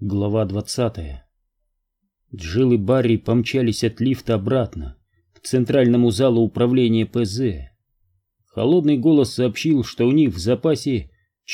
Глава 20. Джилл и Барри помчались от лифта обратно, к центральному залу управления ПЗ. Холодный голос сообщил, что у них в запасе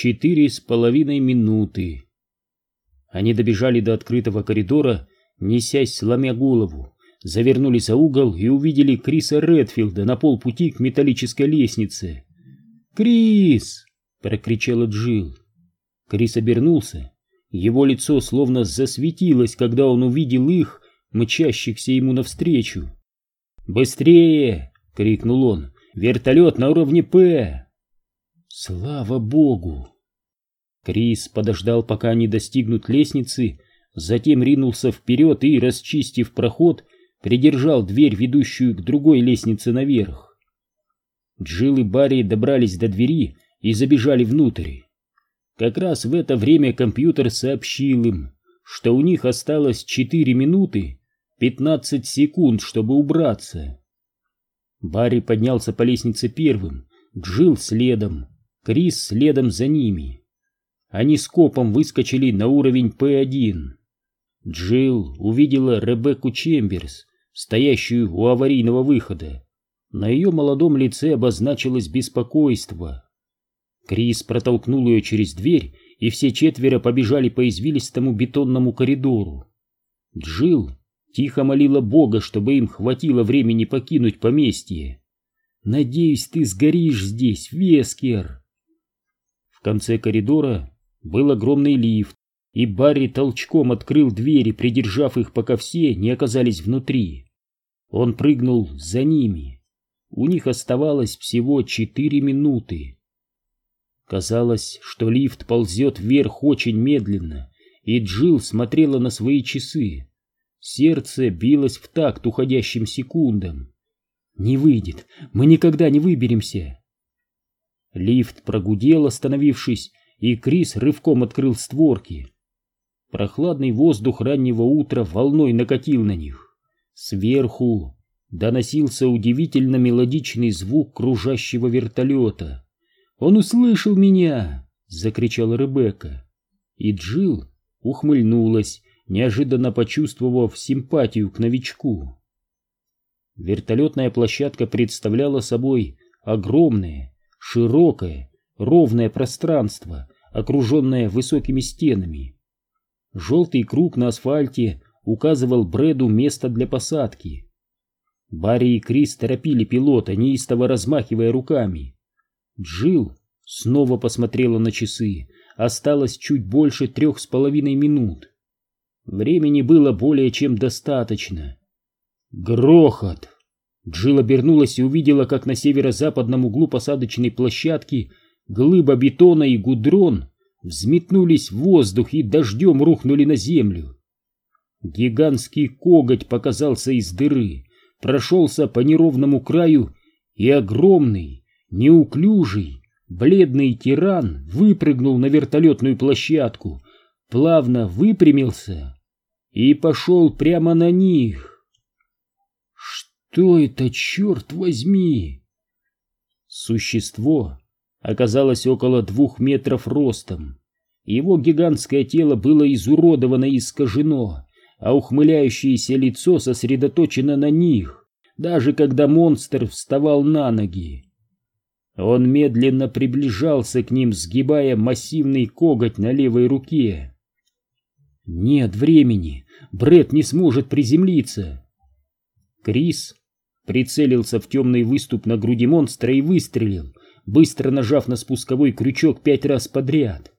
4,5 минуты. Они добежали до открытого коридора, несясь сломя голову, завернули за угол и увидели Криса Редфилда на полпути к металлической лестнице. «Крис!» — прокричала Джилл. Крис обернулся. Его лицо словно засветилось, когда он увидел их, мчащихся ему навстречу. «Быстрее!» — крикнул он. «Вертолет на уровне П!» «Слава Богу!» Крис подождал, пока они достигнут лестницы, затем ринулся вперед и, расчистив проход, придержал дверь, ведущую к другой лестнице наверх. Джилл и Барри добрались до двери и забежали внутрь. Как раз в это время компьютер сообщил им, что у них осталось 4 минуты 15 секунд, чтобы убраться. Барри поднялся по лестнице первым, Джилл следом, Крис следом за ними. Они скопом выскочили на уровень П1. Джилл увидела Ребекку Чемберс, стоящую у аварийного выхода. На ее молодом лице обозначилось беспокойство. Крис протолкнул ее через дверь, и все четверо побежали по извилистому бетонному коридору. Джилл тихо молила Бога, чтобы им хватило времени покинуть поместье. «Надеюсь, ты сгоришь здесь, Вескер!» В конце коридора был огромный лифт, и Барри толчком открыл двери, придержав их, пока все не оказались внутри. Он прыгнул за ними. У них оставалось всего 4 минуты. Казалось, что лифт ползет вверх очень медленно, и Джилл смотрела на свои часы. Сердце билось в такт уходящим секундам. «Не выйдет, мы никогда не выберемся!» Лифт прогудел, остановившись, и Крис рывком открыл створки. Прохладный воздух раннего утра волной накатил на них. Сверху доносился удивительно мелодичный звук кружащего вертолета. «Он услышал меня!» — закричала Ребекка. И Джилл ухмыльнулась, неожиданно почувствовав симпатию к новичку. Вертолетная площадка представляла собой огромное, широкое, ровное пространство, окруженное высокими стенами. Желтый круг на асфальте указывал Брэду место для посадки. Барри и Крис торопили пилота, неистово размахивая руками. Джилл снова посмотрела на часы. Осталось чуть больше 3,5 минут. Времени было более чем достаточно. Грохот! Джилл обернулась и увидела, как на северо-западном углу посадочной площадки глыба бетона и гудрон взметнулись в воздух и дождем рухнули на землю. Гигантский коготь показался из дыры, прошелся по неровному краю, и огромный, неуклюжий, бледный тиран выпрыгнул на вертолетную площадку, плавно выпрямился и пошел прямо на них. Что это, черт возьми? Существо оказалось около 2 метров ростом. Его гигантское тело было изуродовано и искажено, а ухмыляющееся лицо сосредоточено на них, даже когда монстр вставал на ноги. Он медленно приближался к ним, сгибая массивный коготь на левой руке. Нет времени, Брэд не сможет приземлиться. Крис прицелился в темный выступ на груди монстра и выстрелил, быстро нажав на спусковой крючок 5 раз подряд.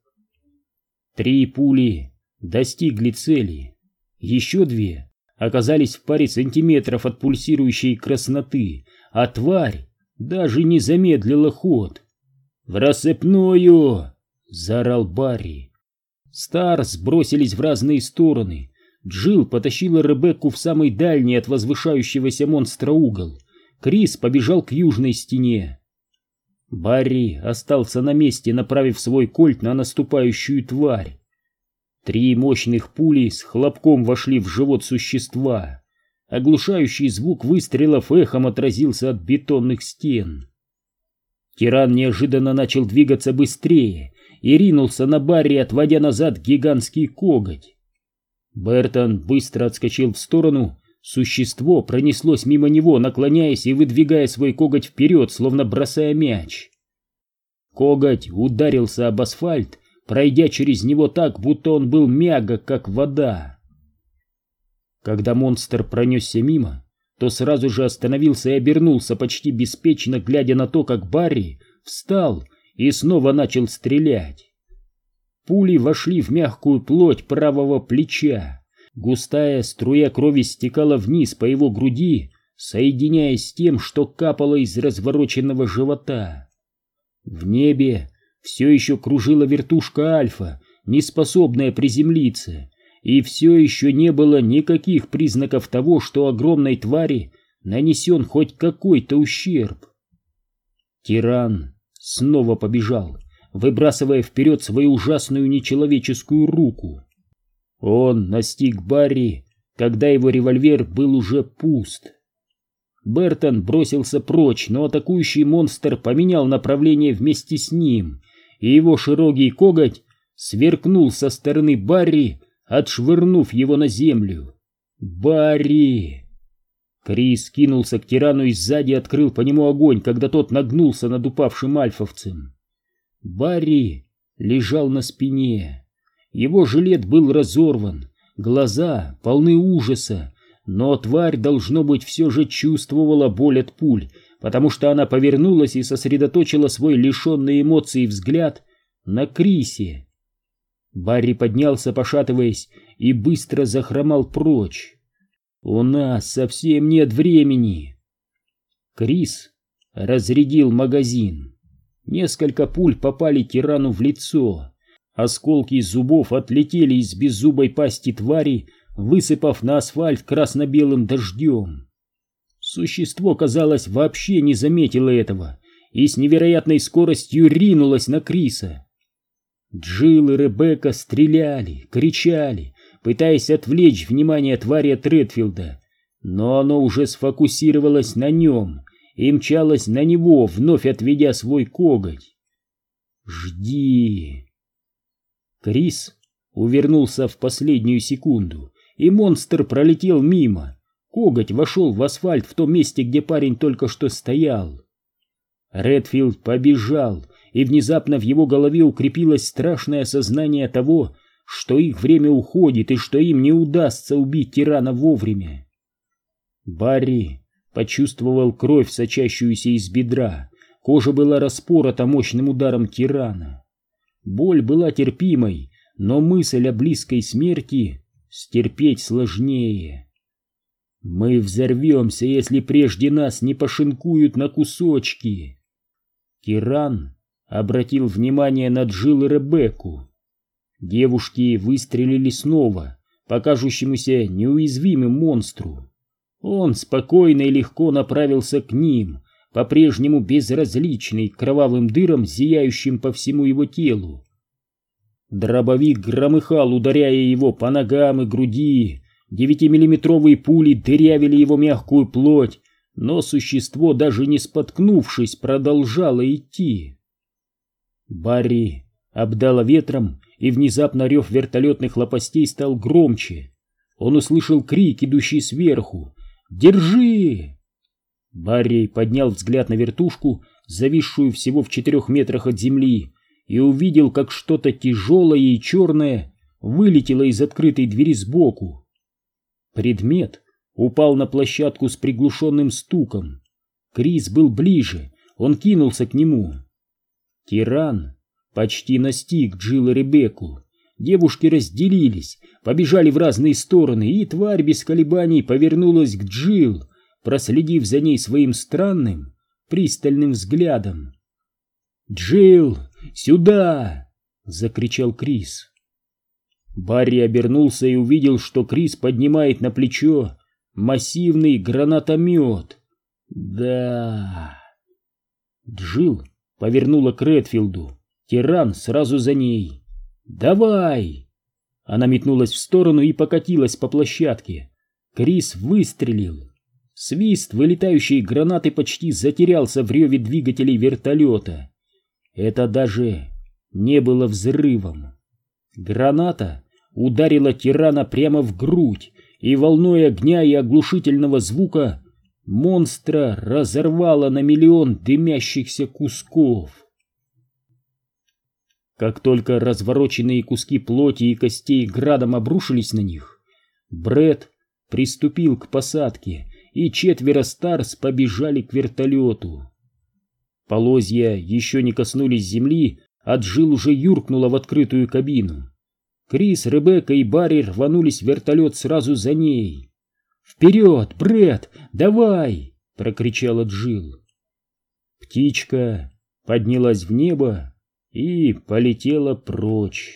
3 пули достигли цели, еще 2 оказались в паре сантиметров от пульсирующей красноты, а тварь даже не замедлила ход. «В рассыпную!» — заорал Барри. Старс бросились в разные стороны. Джилл потащила Ребекку в самый дальний от возвышающегося монстра угол. Крис побежал к южной стене. Барри остался на месте, направив свой кольт на наступающую тварь. 3 мощных пули с хлопком вошли в живот существа. Оглушающий звук выстрелов эхом отразился от бетонных стен. Тиран неожиданно начал двигаться быстрее и ринулся на Барри, отводя назад гигантский коготь. Бертон быстро отскочил в сторону. Существо пронеслось мимо него, наклоняясь и выдвигая свой коготь вперед, словно бросая мяч. Коготь ударился об асфальт, пройдя через него так, будто он был мягок, как вода. Когда монстр пронесся мимо, то сразу же остановился и обернулся, почти беспечно глядя на то, как Барри встал и снова начал стрелять. Пули вошли в мягкую плоть правого плеча. Густая струя крови стекала вниз по его груди, соединяясь с тем, что капало из развороченного живота. В небе все еще кружила вертушка Альфа, неспособная приземлиться, и все еще не было никаких признаков того, что огромной твари нанесен хоть какой-то ущерб. Тиран снова побежал, выбрасывая вперед свою ужасную нечеловеческую руку. Он настиг Барри, когда его револьвер был уже пуст. Бертон бросился прочь, но атакующий монстр поменял направление вместе с ним, и его широкий коготь сверкнул со стороны Барри, отшвырнув его на землю. «Барри!» Крис кинулся к тирану и сзади открыл по нему огонь, когда тот нагнулся над упавшим альфовцем. Барри лежал на спине. Его жилет был разорван, глаза полны ужаса, но тварь, должно быть, все же чувствовала боль от пуль, потому что она повернулась и сосредоточила свой лишенный эмоций взгляд на Крисе. Барри поднялся, пошатываясь, и быстро захромал прочь. «У нас совсем нет времени!» Крис разрядил магазин. Несколько пуль попали тирану в лицо. Осколки зубов отлетели из беззубой пасти твари, высыпав на асфальт красно-белым дождем. Существо, казалось, вообще не заметило этого и с невероятной скоростью ринулось на Криса. Джилл и Ребекка стреляли, кричали, пытаясь отвлечь внимание твари от Редфилда, но оно уже сфокусировалось на нем и мчалось на него, вновь отведя свой коготь. «Жди!» Крис увернулся в последнюю секунду, и монстр пролетел мимо. Коготь вошел в асфальт в том месте, где парень только что стоял. Редфилд побежал, и внезапно в его голове укрепилось страшное осознание того, что их время уходит и что им не удастся убить тирана вовремя. Барри почувствовал кровь, сочащуюся из бедра. Кожа была распорота мощным ударом тирана. Боль была терпимой, но мысль о близкой смерти стерпеть сложнее. «Мы взорвемся, если прежде нас не пошинкуют на кусочки!» Тиран обратил внимание на Джилл и Ребекку. Девушки выстрелили снова по кажущемуся неуязвимым монстру. Он спокойно и легко направился к ним, по-прежнему безразличный к кровавым дырам, зияющим по всему его телу. Дробовик громыхал, ударяя его по ногам и груди. 9-миллиметровые пули дырявили его мягкую плоть, но существо, даже не споткнувшись, продолжало идти. Барри обдало ветром, и внезапно рев вертолетных лопастей стал громче. Он услышал крик, идущий сверху: «Держи!» Барри поднял взгляд на вертушку, зависшую всего в 4 метрах от земли, и увидел, как что-то тяжелое и черное вылетело из открытой двери сбоку. Предмет упал на площадку с приглушенным стуком. Крис был ближе, он кинулся к нему. Тиран почти настиг Джилл и Ребекку. Девушки разделились, побежали в разные стороны, и тварь без колебаний повернулась к Джилл, проследив за ней своим странным, пристальным взглядом. «Джилл, сюда!» — закричал Крис. Барри обернулся и увидел, что Крис поднимает на плечо массивный гранатомет. «Да...» Джилл повернула к Редфилду. Тиран сразу за ней. «Давай!» Она метнулась в сторону и покатилась по площадке. Крис выстрелил. Свист вылетающей гранаты почти затерялся в реве двигателей вертолета. Это даже не было взрывом. Граната ударила тирана прямо в грудь, и волной огня и оглушительного звука монстра разорвало на миллион дымящихся кусков. Как только развороченные куски плоти и костей градом обрушились на них, Брэд приступил к посадке, и 4 старс побежали к вертолету. Полозья еще не коснулись земли, а Джилл уже юркнула в открытую кабину. Крис, Ребекка и Барри рванулись в вертолет сразу за ней. «Вперед, Брэд, давай!» — прокричала Джилл. Птичка поднялась в небо и полетела прочь.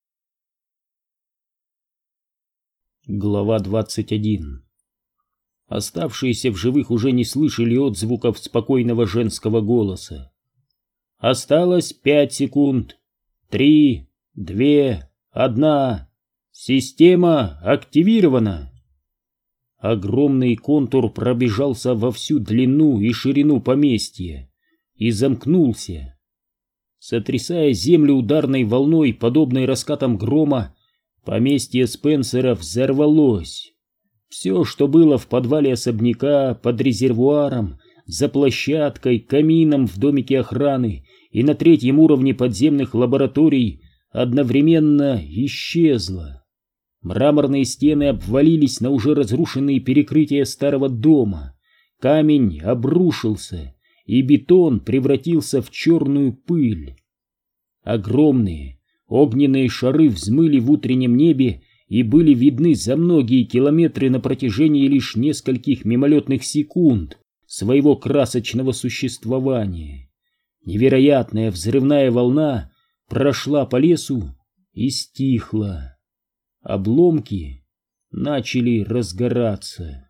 Глава 21. Оставшиеся в живых уже не слышали отзвуков спокойного женского голоса. Осталось 5 секунд. 3, 2, 1. Система активирована. Огромный контур пробежался во всю длину и ширину поместья и замкнулся. Сотрясая землю ударной волной, подобной раскатам грома, поместье Спенсера взорвалось. Все, что было в подвале особняка, под резервуаром, за площадкой, камином в домике охраны и на 3-м уровне подземных лабораторий, одновременно исчезло. Мраморные стены обвалились на уже разрушенные перекрытия старого дома, камень обрушился, и бетон превратился в черную пыль. Огромные огненные шары взмыли в утреннем небе и были видны за многие километры на протяжении лишь нескольких мимолетных секунд своего красочного существования. Невероятная взрывная волна прошла по лесу и стихла. Обломки начали разгораться.